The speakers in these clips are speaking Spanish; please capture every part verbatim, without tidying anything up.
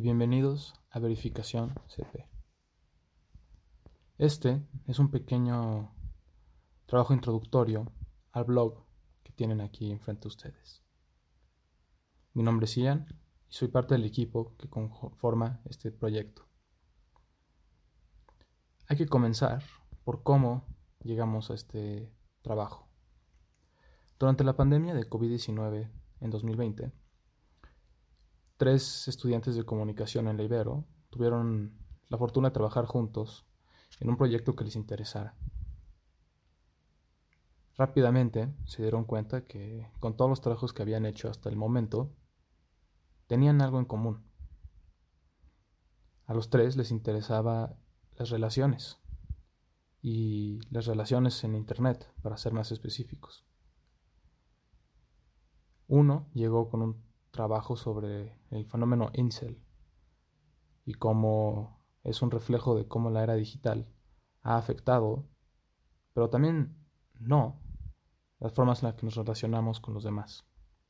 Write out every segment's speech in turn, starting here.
bienvenidos a Verificación C P. Este es un pequeño trabajo introductorio al blog que tienen aquí enfrente de ustedes. Mi nombre es Ian y soy parte del equipo que conforma este proyecto. Hay que comenzar por cómo llegamos a este trabajo. Durante la pandemia de covid diecinueve en dos mil veinte, tres estudiantes de comunicación en la Ibero tuvieron la fortuna de trabajar juntos en un proyecto que les interesara. Rápidamente se dieron cuenta que con todos los trabajos que habían hecho hasta el momento, tenían algo en común. A los tres les interesaba las relaciones y las relaciones en Internet, para ser más específicos. Uno llegó con un trabajo sobre el fenómeno incel y cómo es un reflejo de cómo la era digital ha afectado, pero también no, las formas en las que nos relacionamos con los demás.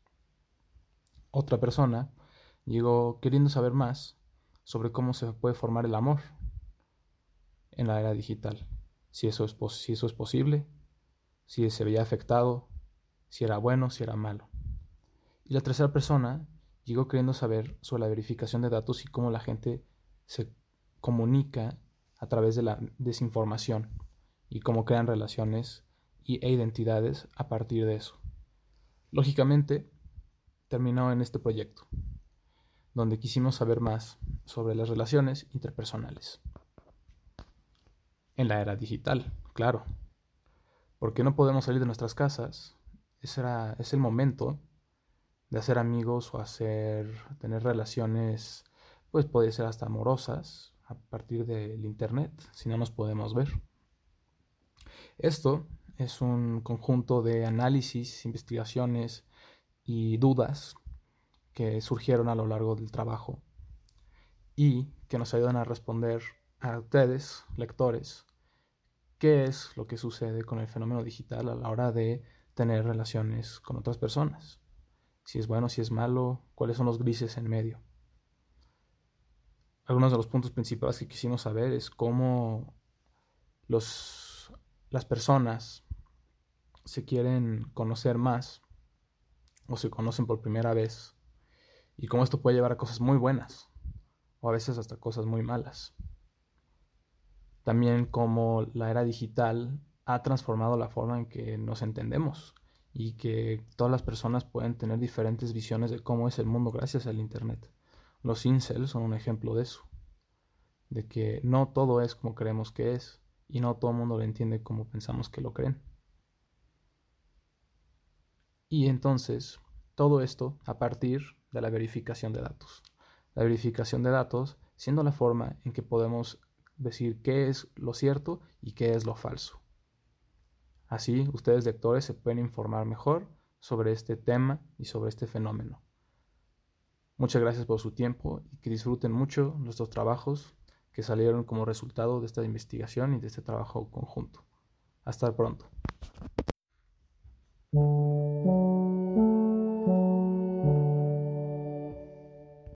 Otra persona llegó queriendo saber más sobre cómo se puede formar el amor en la era digital, si eso es, pos- si eso es posible, si se veía afectado, si era bueno, si era malo. Y la tercera persona llegó queriendo saber sobre la verificación de datos y cómo la gente se comunica a través de la desinformación y cómo crean relaciones y, e identidades a partir de eso. Lógicamente, terminó en este proyecto, donde quisimos saber más sobre las relaciones interpersonales en la era digital, claro, porque no podemos salir de nuestras casas. Ese era, es el momento de hacer amigos o hacer, tener relaciones, pues puede ser hasta amorosas a partir del internet, si no nos podemos ver. Esto es un conjunto de análisis, investigaciones y dudas que surgieron a lo largo del trabajo y que nos ayudan a responder a ustedes, lectores, qué es lo que sucede con el fenómeno digital a la hora de tener relaciones con otras personas. Si es bueno, si es malo, cuáles son los grises en medio. Algunos de los puntos principales que quisimos saber es cómo los, las personas se quieren conocer más o se conocen por primera vez y cómo esto puede llevar a cosas muy buenas o a veces hasta cosas muy malas. También cómo la era digital ha transformado la forma en que nos entendemos y que todas las personas pueden tener diferentes visiones de cómo es el mundo gracias al internet. Los incels son un ejemplo de eso, de que no todo es como creemos que es y no todo el mundo lo entiende como pensamos que lo creen. Y entonces, todo esto a partir de la verificación de datos. La verificación de datos siendo la forma en que podemos decir qué es lo cierto y qué es lo falso. Así, ustedes lectores se pueden informar mejor sobre este tema y sobre este fenómeno. Muchas gracias por su tiempo y que disfruten mucho nuestros trabajos que salieron como resultado de esta investigación y de este trabajo conjunto. Hasta pronto.